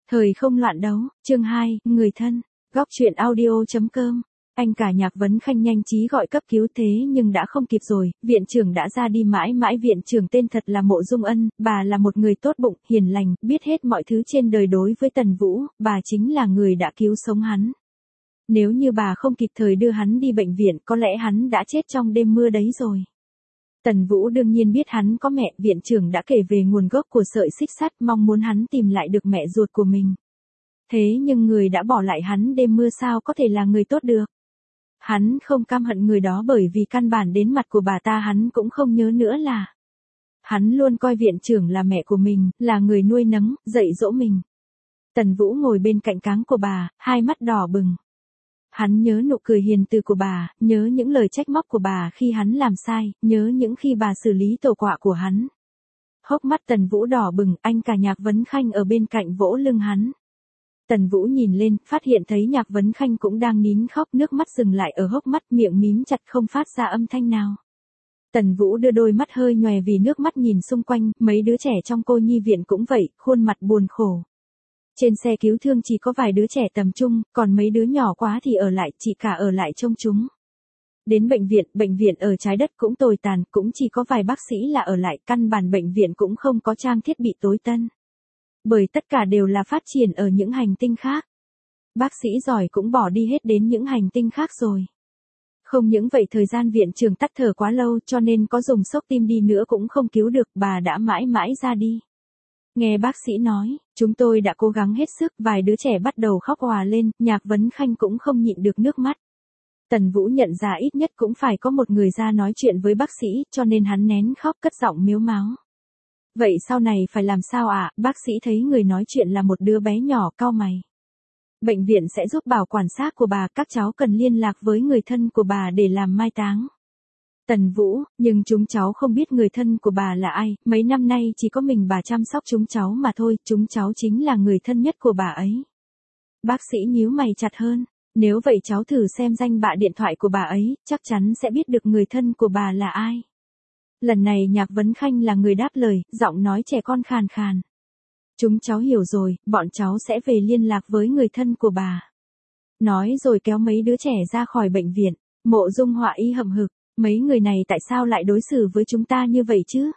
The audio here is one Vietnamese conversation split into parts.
Thời không loạn đấu, chương 2, người thân, góc truyện audio.com. Anh cả Nhạc Vấn Khanh nhanh trí gọi cấp cứu thế nhưng đã không kịp rồi, viện trưởng đã ra đi mãi mãi. Viện trưởng tên thật là Mộ Dung Ân, bà là một người tốt bụng, hiền lành, biết hết mọi thứ trên đời. Đối với Tần Vũ, bà chính là người đã cứu sống hắn. Nếu như bà không kịp thời đưa hắn đi bệnh viện, có lẽ hắn đã chết trong đêm mưa đấy rồi. Tần Vũ đương nhiên biết hắn có mẹ, viện trưởng đã kể về nguồn gốc của sợi xích sắt, mong muốn hắn tìm lại được mẹ ruột của mình. Thế nhưng người đã bỏ lại hắn đêm mưa sao có thể là người tốt được. Hắn không căm hận người đó bởi vì căn bản đến mặt của bà ta hắn cũng không nhớ nữa là. Hắn luôn coi viện trưởng là mẹ của mình, là người nuôi nấng, dạy dỗ mình. Tần Vũ ngồi bên cạnh cáng của bà, hai mắt đỏ bừng. Hắn nhớ nụ cười hiền từ của bà, nhớ những lời trách móc của bà khi hắn làm sai, nhớ những khi bà xử lý tổ quạ của hắn. Hốc mắt Tần Vũ đỏ bừng, anh cả Nhạc Vấn Khanh ở bên cạnh vỗ lưng hắn. Tần Vũ nhìn lên, phát hiện thấy Nhạc Vấn Khanh cũng đang nín khóc, nước mắt dừng lại ở hốc mắt, miệng mím chặt không phát ra âm thanh nào. Tần Vũ đưa đôi mắt hơi nhòe vì nước mắt nhìn xung quanh, mấy đứa trẻ trong cô nhi viện cũng vậy, khuôn mặt buồn khổ. Trên xe cứu thương chỉ có vài đứa trẻ tầm trung, còn mấy đứa nhỏ quá thì ở lại, chị cả ở lại trông chúng. Đến bệnh viện ở trái đất cũng tồi tàn, cũng chỉ có vài bác sĩ là ở lại, căn bản bệnh viện cũng không có trang thiết bị tối tân. Bởi tất cả đều là phát triển ở những hành tinh khác. Bác sĩ giỏi cũng bỏ đi hết đến những hành tinh khác rồi. Không những vậy thời gian viện trưởng tắc thở quá lâu cho nên có dùng xốc tim đi nữa cũng không cứu được, bà đã mãi mãi ra đi. Nghe bác sĩ nói, chúng tôi đã cố gắng hết sức, vài đứa trẻ bắt đầu khóc òa lên, Nhạc Vấn Khanh cũng không nhịn được nước mắt. Tần Vũ nhận ra ít nhất cũng phải có một người ra nói chuyện với bác sĩ, cho nên hắn nén khóc cất giọng mếu máo. Vậy sau này phải làm sao ạ? Bác sĩ thấy người nói chuyện là một đứa bé nhỏ, cau mày. Bệnh viện sẽ giúp bảo quản xác của bà, các cháu cần liên lạc với người thân của bà để làm mai táng. Tần Vũ, nhưng chúng cháu không biết người thân của bà là ai, mấy năm nay chỉ có mình bà chăm sóc chúng cháu mà thôi, chúng cháu chính là người thân nhất của bà ấy. Bác sĩ nhíu mày chặt hơn, nếu vậy cháu thử xem danh bạ điện thoại của bà ấy, chắc chắn sẽ biết được người thân của bà là ai. Lần này Nhạc Vấn Khanh là người đáp lời, giọng nói trẻ con khàn khàn. Chúng cháu hiểu rồi, bọn cháu sẽ về liên lạc với người thân của bà. Nói rồi kéo mấy đứa trẻ ra khỏi bệnh viện. Mộ Dung Họa Y hậm hực, mấy người này tại sao lại đối xử với chúng ta như vậy chứ?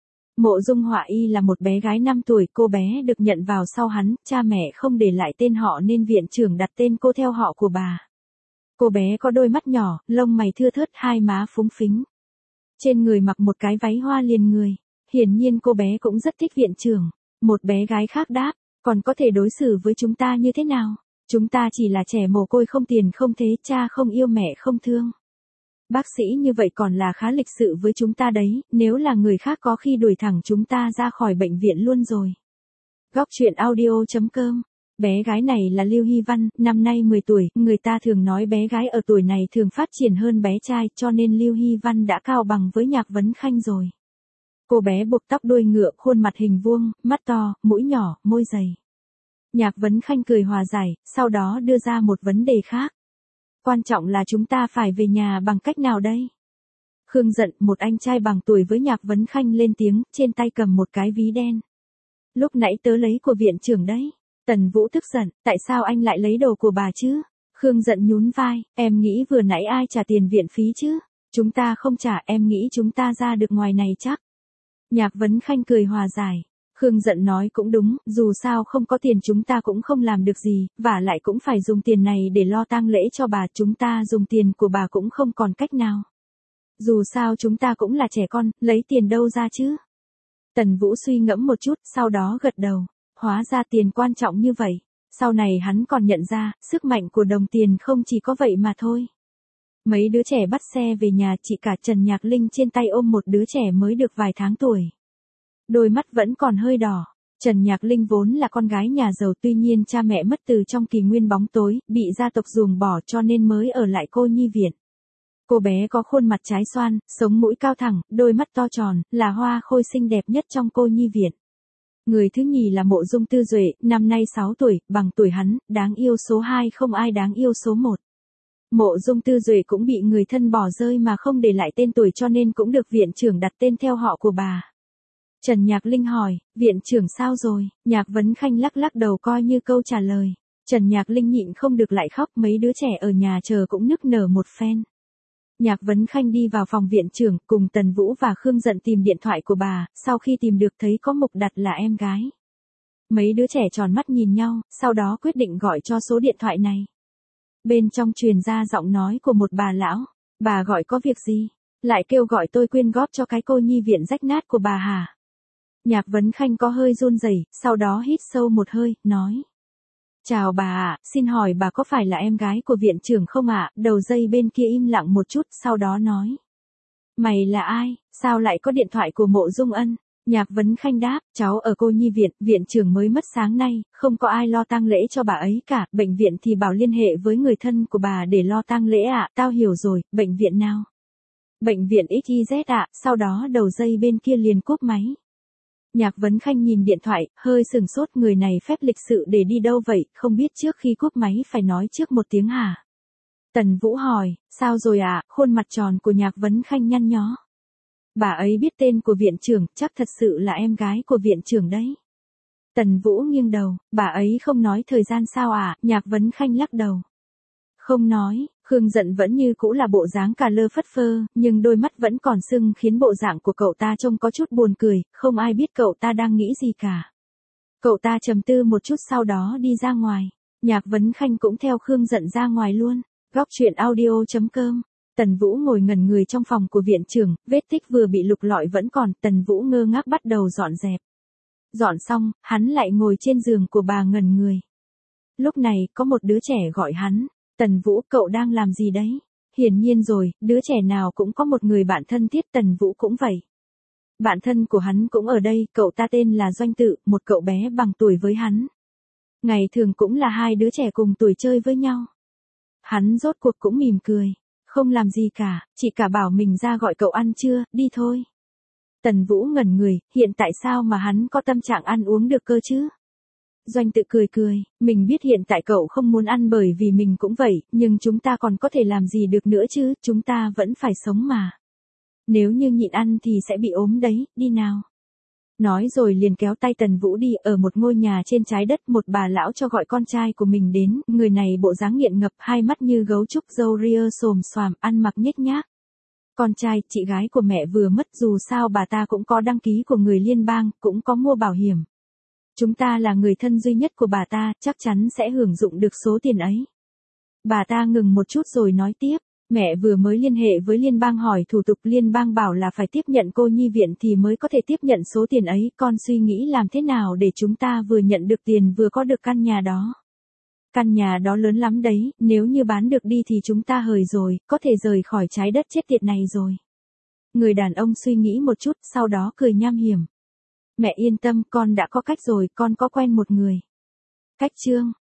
Mộ Dung Họa Y là một bé gái 5 tuổi, cô bé được nhận vào sau hắn, cha mẹ không để lại tên họ nên viện trưởng đặt tên cô theo họ của bà. Cô bé có đôi mắt nhỏ, lông mày thưa thớt, hai má phúng phính. Trên người mặc một cái váy hoa liền người, hiển nhiên cô bé cũng rất thích viện trưởng. Một bé gái khác đáp, còn có thể đối xử với chúng ta như thế nào? Chúng ta chỉ là trẻ mồ côi không tiền không thế, cha không yêu mẹ không thương. Bác sĩ như vậy còn là khá lịch sự với chúng ta đấy, nếu là người khác có khi đuổi thẳng chúng ta ra khỏi bệnh viện luôn rồi. Góc truyện audio.com. Bé gái này là Lưu Hy Văn, năm nay 10 tuổi, người ta thường nói bé gái ở tuổi này thường phát triển hơn bé trai, cho nên Lưu Hy Văn đã cao bằng với Nhạc Vấn Khanh rồi. Cô bé buộc tóc đuôi ngựa, khuôn mặt hình vuông, mắt to, mũi nhỏ, môi dày. Nhạc Vấn Khanh cười hòa giải, sau đó đưa ra một vấn đề khác. Quan trọng là chúng ta phải về nhà bằng cách nào đây? Khương Dận, một anh trai bằng tuổi với Nhạc Vấn Khanh lên tiếng, trên tay cầm một cái ví đen. Lúc nãy tớ lấy của viện trưởng đấy. Tần Vũ tức giận, tại sao anh lại lấy đồ của bà chứ? Khương Dận nhún vai, em nghĩ vừa nãy ai trả tiền viện phí chứ? Chúng ta không trả, em nghĩ chúng ta ra được ngoài này chắc. Nhạc Vấn Khanh cười hòa giải. Khương Dận nói cũng đúng, dù sao không có tiền chúng ta cũng không làm được gì, vả lại cũng phải dùng tiền này để lo tang lễ cho bà, chúng ta dùng tiền của bà cũng không còn cách nào. Dù sao chúng ta cũng là trẻ con, lấy tiền đâu ra chứ? Tần Vũ suy ngẫm một chút, sau đó gật đầu. Hóa ra tiền quan trọng như vậy. Sau này hắn còn nhận ra, sức mạnh của đồng tiền không chỉ có vậy mà thôi. Mấy đứa trẻ bắt xe về nhà, chị cả Trần Nhạc Linh trên tay ôm một đứa trẻ mới được vài tháng tuổi. Đôi mắt vẫn còn hơi đỏ. Trần Nhạc Linh vốn là con gái nhà giàu, tuy nhiên cha mẹ mất từ trong kỷ nguyên bóng tối, bị gia tộc ruồng bỏ cho nên mới ở lại cô nhi viện. Cô bé có khuôn mặt trái xoan, sống mũi cao thẳng, đôi mắt to tròn, là hoa khôi xinh đẹp nhất trong cô nhi viện. Người thứ nhì là Mộ Dung Tư Duệ, năm nay 6 tuổi, bằng tuổi hắn, đáng yêu số 2 không ai đáng yêu số 1. Mộ Dung Tư Duệ cũng bị người thân bỏ rơi mà không để lại tên tuổi cho nên cũng được viện trưởng đặt tên theo họ của bà. Trần Nhạc Linh hỏi, viện trưởng sao rồi? Nhạc Vấn Khanh lắc lắc đầu coi như câu trả lời. Trần Nhạc Linh nhịn không được lại khóc, mấy đứa trẻ ở nhà chờ cũng nức nở một phen. Nhạc Vấn Khanh đi vào phòng viện trưởng, cùng Tần Vũ và Khương Dận tìm điện thoại của bà, sau khi tìm được thấy có mục đặt là em gái. Mấy đứa trẻ tròn mắt nhìn nhau, sau đó quyết định gọi cho số điện thoại này. Bên trong truyền ra giọng nói của một bà lão, bà gọi có việc gì? Lại kêu gọi tôi quyên góp cho cái cô nhi viện rách nát của bà hả? Nhạc Vấn Khanh có hơi run rẩy, sau đó hít sâu một hơi, nói. Chào bà ạ, xin hỏi bà có phải là em gái của viện trưởng không ạ? Đầu dây bên kia im lặng một chút, sau đó nói. Mày là ai? Sao lại có điện thoại của Mộ Dung Ân? Nhạc Vấn Khanh đáp, cháu ở cô nhi viện, viện trưởng mới mất sáng nay, không có ai lo tang lễ cho bà ấy cả, bệnh viện thì bảo liên hệ với người thân của bà để lo tang lễ ạ, tao hiểu rồi, bệnh viện nào? Bệnh viện XYZ ạ, sau đó đầu dây bên kia liền cúp máy. Nhạc Vấn Khanh nhìn điện thoại, hơi sừng sốt, người này phép lịch sự để đi đâu vậy, không biết trước khi cúp máy phải nói trước một tiếng hả? Tần Vũ hỏi, sao rồi ạ? Khuôn mặt tròn của Nhạc Vấn Khanh nhăn nhó. Bà ấy biết tên của viện trưởng, chắc thật sự là em gái của viện trưởng đấy. Tần Vũ nghiêng đầu, bà ấy không nói thời gian sao ạ? Nhạc Vấn Khanh lắc đầu. Không nói, Khương Dận vẫn như cũ là bộ dáng cà lơ phất phơ, nhưng đôi mắt vẫn còn sưng khiến bộ dạng của cậu ta trông có chút buồn cười, không ai biết cậu ta đang nghĩ gì cả. Cậu ta trầm tư một chút sau đó đi ra ngoài. Nhạc Vấn Khanh cũng theo Khương Dận ra ngoài luôn. Góc truyện audio.com. Tần Vũ ngồi ngẩn người trong phòng của viện trưởng, vết tích vừa bị lục lọi vẫn còn, Tần Vũ ngơ ngác bắt đầu dọn dẹp. Dọn xong, hắn lại ngồi trên giường của bà ngẩn người. Lúc này, có một đứa trẻ gọi hắn. Tần Vũ, cậu đang làm gì đấy? Hiển nhiên rồi, đứa trẻ nào cũng có một người bạn thân thiết, Tần Vũ cũng vậy. Bạn thân của hắn cũng ở đây, cậu ta tên là Doanh Tự, một cậu bé bằng tuổi với hắn. Ngày thường cũng là hai đứa trẻ cùng tuổi chơi với nhau. Hắn rốt cuộc cũng mỉm cười. Không làm gì cả, chỉ cả bảo mình ra gọi cậu ăn trưa, đi thôi. Tần Vũ ngẩn người, hiện tại sao mà hắn có tâm trạng ăn uống được cơ chứ? Doanh Tự cười cười, mình biết hiện tại cậu không muốn ăn bởi vì mình cũng vậy, nhưng chúng ta còn có thể làm gì được nữa chứ, chúng ta vẫn phải sống mà. Nếu như nhịn ăn thì sẽ bị ốm đấy, đi nào. Nói rồi liền kéo tay Tần Vũ đi, ở một ngôi nhà trên trái đất, một bà lão cho gọi con trai của mình đến, người này bộ dáng nghiện ngập, hai mắt như gấu trúc, râu ria xồm xoàm, ăn mặc nhếch nhác. Con trai, chị gái của mẹ vừa mất, dù sao bà ta cũng có đăng ký của người liên bang, cũng có mua bảo hiểm. Chúng ta là người thân duy nhất của bà ta, chắc chắn sẽ hưởng dụng được số tiền ấy. Bà ta ngừng một chút rồi nói tiếp. Mẹ vừa mới liên hệ với liên bang hỏi thủ tục, liên bang bảo là phải tiếp nhận cô nhi viện thì mới có thể tiếp nhận số tiền ấy, con suy nghĩ làm thế nào để chúng ta vừa nhận được tiền vừa có được căn nhà đó. Căn nhà đó lớn lắm đấy, nếu như bán được đi thì chúng ta hời rồi, có thể rời khỏi trái đất chết tiệt này rồi. Người đàn ông suy nghĩ một chút, sau đó cười nham hiểm. Mẹ yên tâm, con đã có cách rồi, con có quen một người. Cách chương